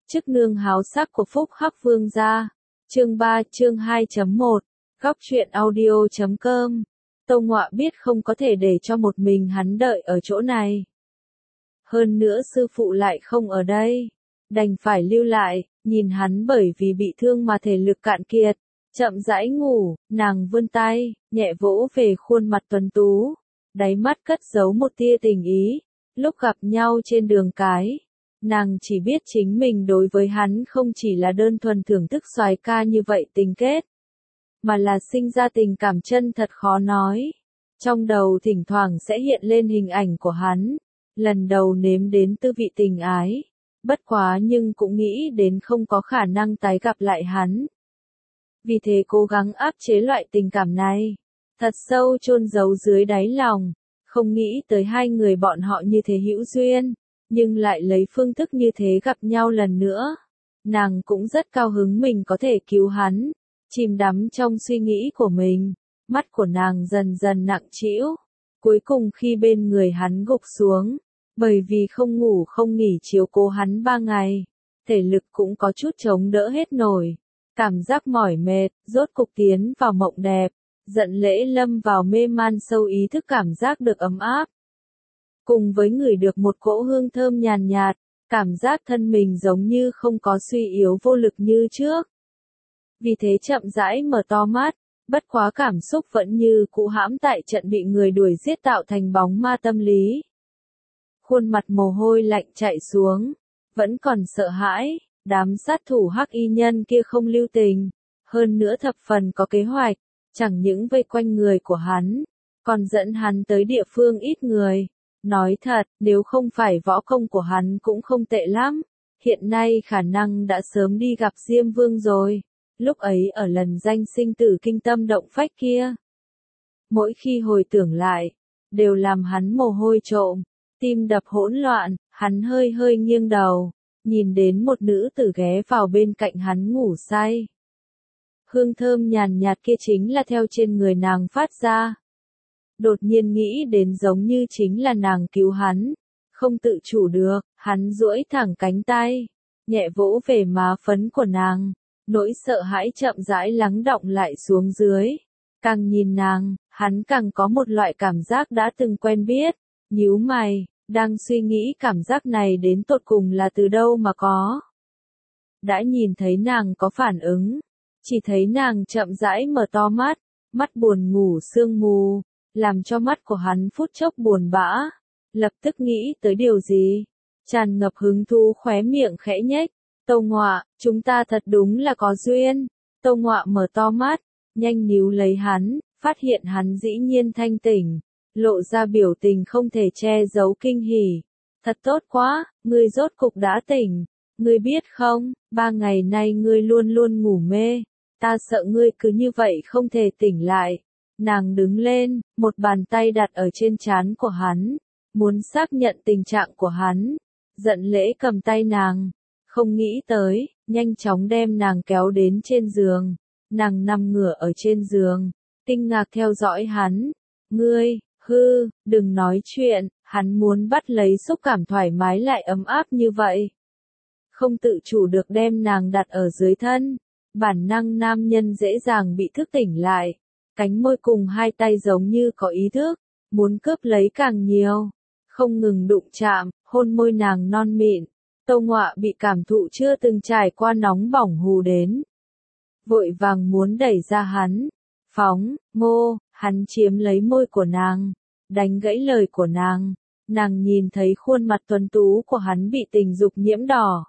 Chức nương háo sắc của Phúc Hắc Vương gia. Chương 3, chương 2.1. Góc truyện audio.com. Tâu Ngọa biết không có thể để cho một mình hắn đợi ở chỗ này. Hơn nữa sư phụ lại không ở đây. Đành phải lưu lại, nhìn hắn bởi vì bị thương mà thể lực cạn kiệt. Chậm rãi ngủ, nàng vươn tay, nhẹ vỗ về khuôn mặt tuấn tú. Đáy mắt cất giấu một tia tình ý. Lúc gặp nhau trên đường cái, nàng chỉ biết chính mình đối với hắn không chỉ là đơn thuần thưởng thức soái ca như vậy tình kết, mà là sinh ra tình cảm chân thật khó nói. Trong đầu thỉnh thoảng sẽ hiện lên hình ảnh của hắn, lần đầu nếm đến tư vị tình ái, bất quá nhưng cũng nghĩ đến không có khả năng tái gặp lại hắn. Vì thế cố gắng áp chế loại tình cảm này, thật sâu chôn giấu dưới đáy lòng, không nghĩ tới hai người bọn họ như thế hữu duyên, nhưng lại lấy phương thức như thế gặp nhau lần nữa. Nàng cũng rất cao hứng mình có thể cứu hắn, chìm đắm trong suy nghĩ của mình, mắt của nàng dần dần nặng trĩu. Cuối cùng khi bên người hắn gục xuống, bởi vì không ngủ không nghỉ chiếu cố hắn 3 ngày, thể lực cũng có chút chống đỡ hết nổi, cảm giác mỏi mệt, rốt cục tiến vào mộng đẹp, giận lễ lâm vào mê man sâu ý thức cảm giác được ấm áp. Cùng với ngửi được một cỗ hương thơm nhàn nhạt, cảm giác thân mình giống như không có suy yếu vô lực như trước. Vì thế chậm rãi mở to mắt, bất quá cảm xúc vẫn như cũ hãm tại trận bị người đuổi giết tạo thành bóng ma tâm lý. Khuôn mặt mồ hôi lạnh chạy xuống, vẫn còn sợ hãi, đám sát thủ hắc y nhân kia không lưu tình, hơn nữa thập phần có kế hoạch, chẳng những vây quanh người của hắn, còn dẫn hắn tới địa phương ít người. Nói thật, nếu không phải võ công của hắn cũng không tệ lắm, hiện nay khả năng đã sớm đi gặp Diêm Vương rồi, lúc ấy ở lần danh sinh tử kinh tâm động phách kia. Mỗi khi hồi tưởng lại, đều làm hắn mồ hôi trộm, tim đập hỗn loạn, hắn hơi hơi nghiêng đầu, nhìn đến một nữ tử ghé vào bên cạnh hắn ngủ say. Hương thơm nhàn nhạt kia chính là theo trên người nàng phát ra. Đột nhiên nghĩ đến giống như chính là nàng cứu hắn, không tự chủ được, hắn duỗi thẳng cánh tay, nhẹ vỗ về má phấn của nàng, nỗi sợ hãi chậm rãi lắng đọng lại xuống dưới. Càng nhìn nàng, hắn càng có một loại cảm giác đã từng quen biết, nhíu mày, đang suy nghĩ cảm giác này đến tột cùng là từ đâu mà có. Đã nhìn thấy nàng có phản ứng, chỉ thấy nàng chậm rãi mở to mắt, mắt buồn ngủ sương mù, làm cho mắt của hắn phút chốc buồn bã, lập tức nghĩ tới điều gì, tràn ngập hứng thú khóe miệng khẽ nhếch. Tâu Ngọa, chúng ta thật đúng là có duyên. Tâu Ngọa mở to mắt, nhanh níu lấy hắn, phát hiện hắn dĩ nhiên thanh tỉnh, lộ ra biểu tình không thể che giấu kinh hỉ. Thật tốt quá, ngươi rốt cục đã tỉnh, ngươi biết không, 3 ngày nay ngươi luôn luôn ngủ mê, ta sợ ngươi cứ như vậy không thể tỉnh lại. Nàng đứng lên, một bàn tay đặt ở trên trán của hắn, muốn xác nhận tình trạng của hắn. Giận lễ cầm tay nàng, không nghĩ tới, nhanh chóng đem nàng kéo đến trên giường. Nàng nằm ngửa ở trên giường, kinh ngạc theo dõi hắn. Ngươi, đừng nói chuyện, hắn muốn bắt lấy xúc cảm thoải mái lại ấm áp như vậy. Không tự chủ được đem nàng đặt ở dưới thân, bản năng nam nhân dễ dàng bị thức tỉnh lại. Cánh môi cùng hai tay giống như có ý thức, muốn cướp lấy càng nhiều, không ngừng đụng chạm, hôn môi nàng non mịn. Tâu Ngọa bị cảm thụ chưa từng trải qua nóng bỏng hù đến. Vội vàng muốn đẩy ra hắn, phóng, hắn chiếm lấy môi của nàng, đánh gãy lời của nàng. Nàng nhìn thấy khuôn mặt tuấn tú của hắn bị tình dục nhiễm đỏ.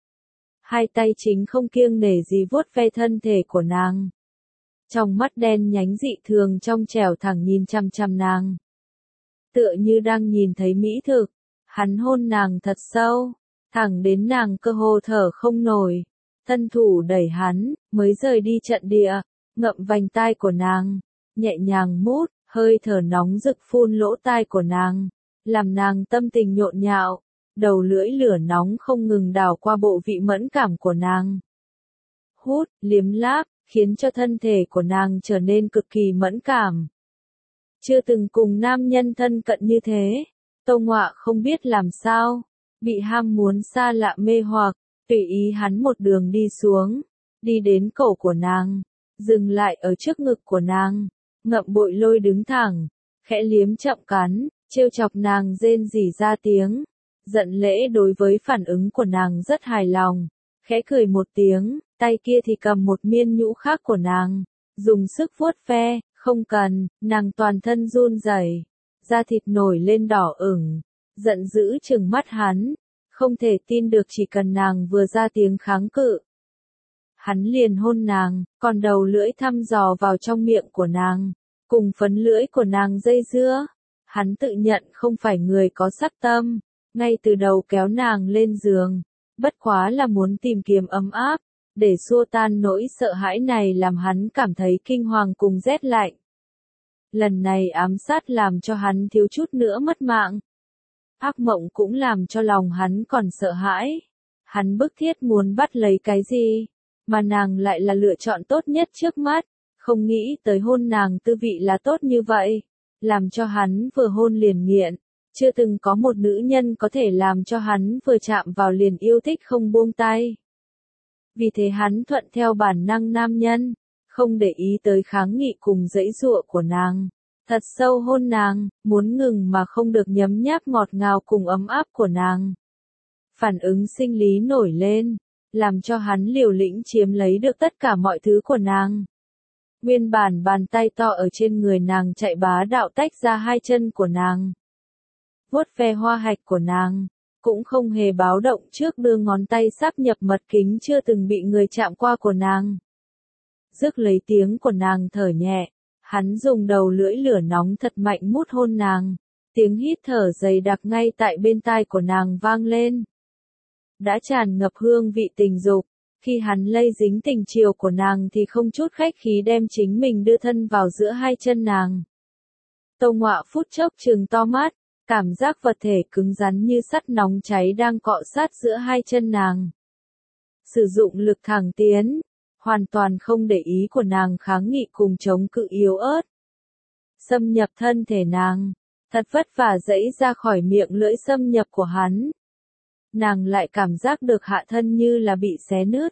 Hai tay chính không kiêng nể gì vuốt ve thân thể của nàng. Trong mắt đen nhánh dị thường trong trẻo thẳng nhìn chăm chăm nàng. Tựa như đang nhìn thấy mỹ thực, hắn hôn nàng thật sâu, thẳng đến nàng cơ hồ thở không nổi. Thân thủ đẩy hắn, mới rời đi trận địa, ngậm vành tai của nàng, nhẹ nhàng mút, hơi thở nóng rực phun lỗ tai của nàng, làm nàng tâm tình nhộn nhạo, đầu lưỡi lửa nóng không ngừng đảo qua bộ vị mẫn cảm của nàng. Hút, liếm láp, khiến cho thân thể của nàng trở nên cực kỳ mẫn cảm. Chưa từng cùng nam nhân thân cận như thế, Tâu Ngọa không biết làm sao, bị ham muốn xa lạ mê hoặc, Tùy ý hắn một đường đi xuống, đi đến cổ của nàng, dừng lại ở trước ngực của nàng, ngậm bội lôi đứng thẳng, khẽ liếm chậm cắn, trêu chọc nàng rên rỉ ra tiếng. Giận lễ đối với phản ứng của nàng rất hài lòng, khẽ cười một tiếng, tay kia thì cầm một miên nhũ khác của nàng, dùng sức vuốt ve, không cần, nàng toàn thân run rẩy, da thịt nổi lên đỏ ửng, giận dữ trừng mắt hắn, không thể tin được chỉ cần nàng vừa ra tiếng kháng cự. Hắn liền hôn nàng, còn đầu lưỡi thăm dò vào trong miệng của nàng, cùng phấn lưỡi của nàng dây dưa. Hắn tự nhận không phải người có sắc tâm, ngay từ đầu kéo nàng lên giường, bất quá là muốn tìm kiếm ấm áp, để xua tan nỗi sợ hãi này làm hắn cảm thấy kinh hoàng cùng rét lạnh. Lần này ám sát làm cho hắn thiếu chút nữa mất mạng. Ác mộng cũng làm cho lòng hắn còn sợ hãi. Hắn bức thiết muốn bắt lấy cái gì, mà nàng lại là lựa chọn tốt nhất trước mắt, không nghĩ tới hôn nàng tư vị là tốt như vậy, làm cho hắn vừa hôn liền nghiện, chưa từng có một nữ nhân có thể làm cho hắn vừa chạm vào liền yêu thích không buông tay. Vì thế hắn thuận theo bản năng nam nhân, không để ý tới kháng nghị cùng giãy giụa của nàng. Thật sâu hôn nàng, muốn ngừng mà không được nhấm nháp ngọt ngào cùng ấm áp của nàng. Phản ứng sinh lý nổi lên, làm cho hắn liều lĩnh chiếm lấy được tất cả mọi thứ của nàng. Nguyên bản bàn tay to ở trên người nàng chạy bá đạo tách ra hai chân của nàng. Vuốt ve hoa hạch của nàng, cũng không hề báo động trước đưa ngón tay sáp nhập mật kính chưa từng bị người chạm qua của nàng. Rước lấy tiếng của nàng thở nhẹ, hắn dùng đầu lưỡi lửa nóng thật mạnh mút hôn nàng, tiếng hít thở dày đặc ngay tại bên tai của nàng vang lên. Đã tràn ngập hương vị tình dục, khi hắn lây dính tình chiều của nàng thì không chút khách khí đem chính mình đưa thân vào giữa hai chân nàng. Tâu Ngọa phút chốc trừng to mắt, cảm giác vật thể cứng rắn như sắt nóng cháy đang cọ sát giữa hai chân nàng. Sử dụng lực thẳng tiến, hoàn toàn không để ý của nàng kháng nghị cùng chống cự yếu ớt. Xâm nhập thân thể nàng, thật vất vả giãy ra khỏi miệng lưỡi xâm nhập của hắn. Nàng lại cảm giác được hạ thân như là bị xé nứt.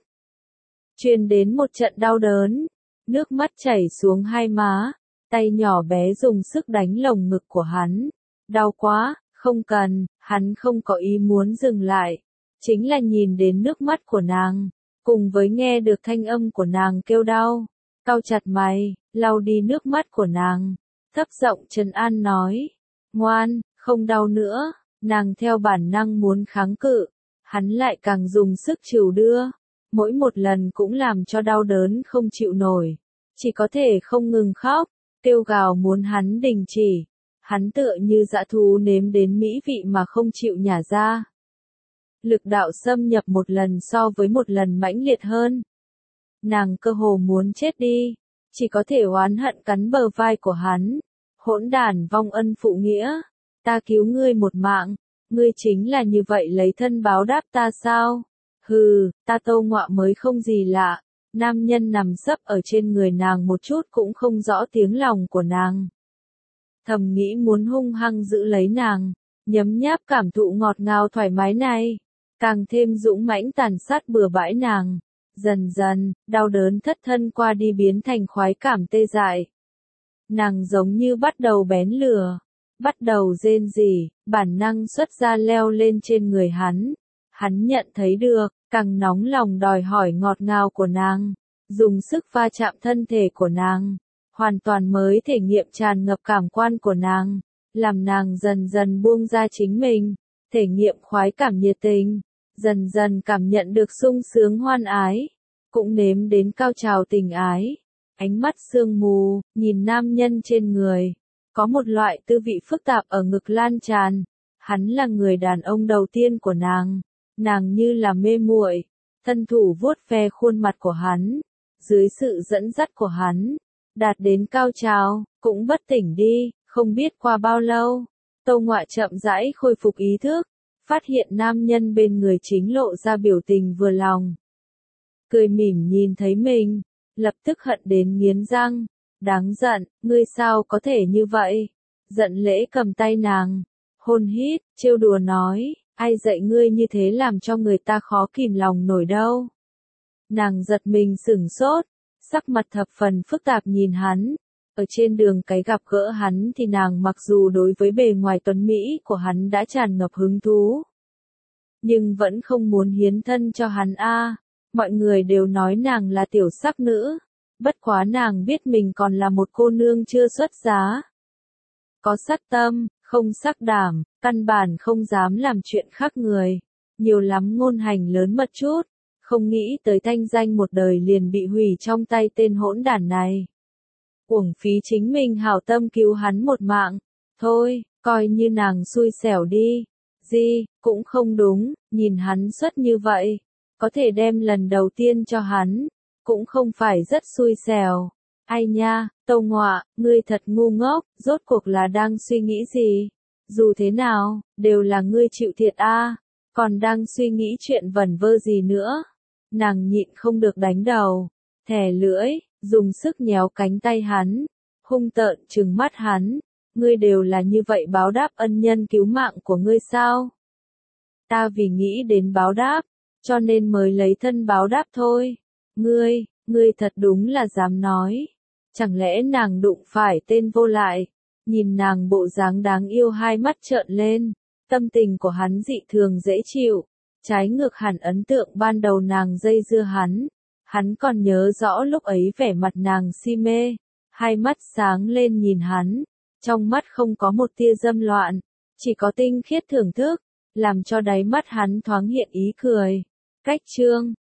Truyền đến một trận đau đớn, nước mắt chảy xuống hai má, tay nhỏ bé dùng sức đánh lồng ngực của hắn. Đau quá, không cần, hắn không có ý muốn dừng lại. Chính là nhìn đến nước mắt của nàng, cùng với nghe được thanh âm của nàng kêu đau. Cau chặt mày, lau đi nước mắt của nàng, thấp giọng trấn an nói. Ngoan, không đau nữa. Nàng theo bản năng muốn kháng cự, hắn lại càng dùng sức trìu đưa, mỗi một lần cũng làm cho đau đớn không chịu nổi, chỉ có thể không ngừng khóc, kêu gào muốn hắn đình chỉ. Hắn tựa như dã thú nếm đến mỹ vị mà không chịu nhả ra. Lực đạo xâm nhập một lần so với một lần mãnh liệt hơn. Nàng cơ hồ muốn chết đi, chỉ có thể oán hận cắn bờ vai của hắn. Hỗn đản vong ân phụ nghĩa. Ta cứu ngươi một mạng, ngươi chính là như vậy lấy thân báo đáp ta sao? Hừ, ta Tâu Ngọa mới không gì lạ. Nam nhân nằm sấp ở trên người nàng một chút cũng không rõ tiếng lòng của nàng. Thầm nghĩ muốn hung hăng giữ lấy nàng, nhấm nháp cảm thụ ngọt ngào thoải mái này, càng thêm dũng mãnh tàn sát bừa bãi nàng. Dần dần, đau đớn thất thân qua đi biến thành khoái cảm tê dại. Nàng giống như bắt đầu bén lửa. Bắt đầu rên rỉ, bản năng xuất ra leo lên trên người hắn. Hắn nhận thấy được, càng nóng lòng đòi hỏi ngọt ngào của nàng, dùng sức va chạm thân thể của nàng, hoàn toàn mới thể nghiệm tràn ngập cảm quan của nàng, làm nàng dần dần buông ra chính mình, thể nghiệm khoái cảm nhiệt tình, dần dần cảm nhận được sung sướng hoan ái, cũng nếm đến cao trào tình ái. Ánh mắt sương mù, nhìn nam nhân trên người. Có một loại tư vị phức tạp ở ngực lan tràn. Hắn là người đàn ông đầu tiên của nàng. Nàng như là mê muội, thân thủ vuốt ve khuôn mặt của hắn. Dưới sự dẫn dắt của hắn, đạt đến cao trào, cũng bất tỉnh đi, không biết qua bao lâu. Tâu Ngọa chậm rãi khôi phục ý thức, phát hiện nam nhân bên người chính lộ ra biểu tình vừa lòng. Cười mỉm nhìn thấy mình, lập tức hận đến nghiến răng. Đáng giận, ngươi sao có thể như vậy? Giận lễ cầm tay nàng, hôn hít, trêu đùa nói, Ai dạy ngươi như thế làm cho người ta khó kìm lòng nổi đâu. Nàng giật mình sửng sốt, sắc mặt thập phần phức tạp nhìn hắn. Ở trên đường cái gặp gỡ hắn thì nàng mặc dù đối với bề ngoài tuấn Mỹ của hắn đã tràn ngập hứng thú. Nhưng vẫn không muốn hiến thân cho hắn a. Mọi người đều nói nàng là tiểu sắc nữ. Bất quá nàng biết mình còn là một cô nương chưa xuất giá. Có sát tâm, không sắc đảm, căn bản không dám làm chuyện khác người. Nhiều lắm ngôn hành lớn mật chút. Không nghĩ tới thanh danh một đời liền bị hủy trong tay tên hỗn đản này. Uổng phí chính mình hảo tâm cứu hắn một mạng. Thôi, coi như nàng xui xẻo đi. Gì, cũng không đúng, nhìn hắn xuất như vậy. Có thể đem lần đầu tiên cho hắn. Cũng không phải rất xui xẻo. Ai nha, Tâu Ngọa, ngươi thật ngu ngốc, rốt cuộc là đang suy nghĩ gì? Dù thế nào, đều là ngươi chịu thiệt a, còn đang suy nghĩ chuyện vẩn vơ gì nữa? Nàng nhịn không được đánh đầu, thè lưỡi, dùng sức nhéo cánh tay hắn, hung tợn trừng mắt hắn, ngươi đều là như vậy báo đáp ân nhân cứu mạng của ngươi sao? Ta vì nghĩ đến báo đáp, cho nên mới lấy thân báo đáp thôi. Ngươi thật đúng là dám nói. Chẳng lẽ nàng đụng phải tên vô lại? Nhìn nàng bộ dáng đáng yêu hai mắt trợn lên, tâm tình của hắn dị thường dễ chịu. Trái ngược hẳn ấn tượng ban đầu nàng dây dưa hắn còn nhớ rõ lúc ấy vẻ mặt nàng si mê, hai mắt sáng lên nhìn hắn, trong mắt không có một tia dâm loạn, chỉ có tinh khiết thưởng thức, làm cho đáy mắt hắn thoáng hiện ý cười. Cách chương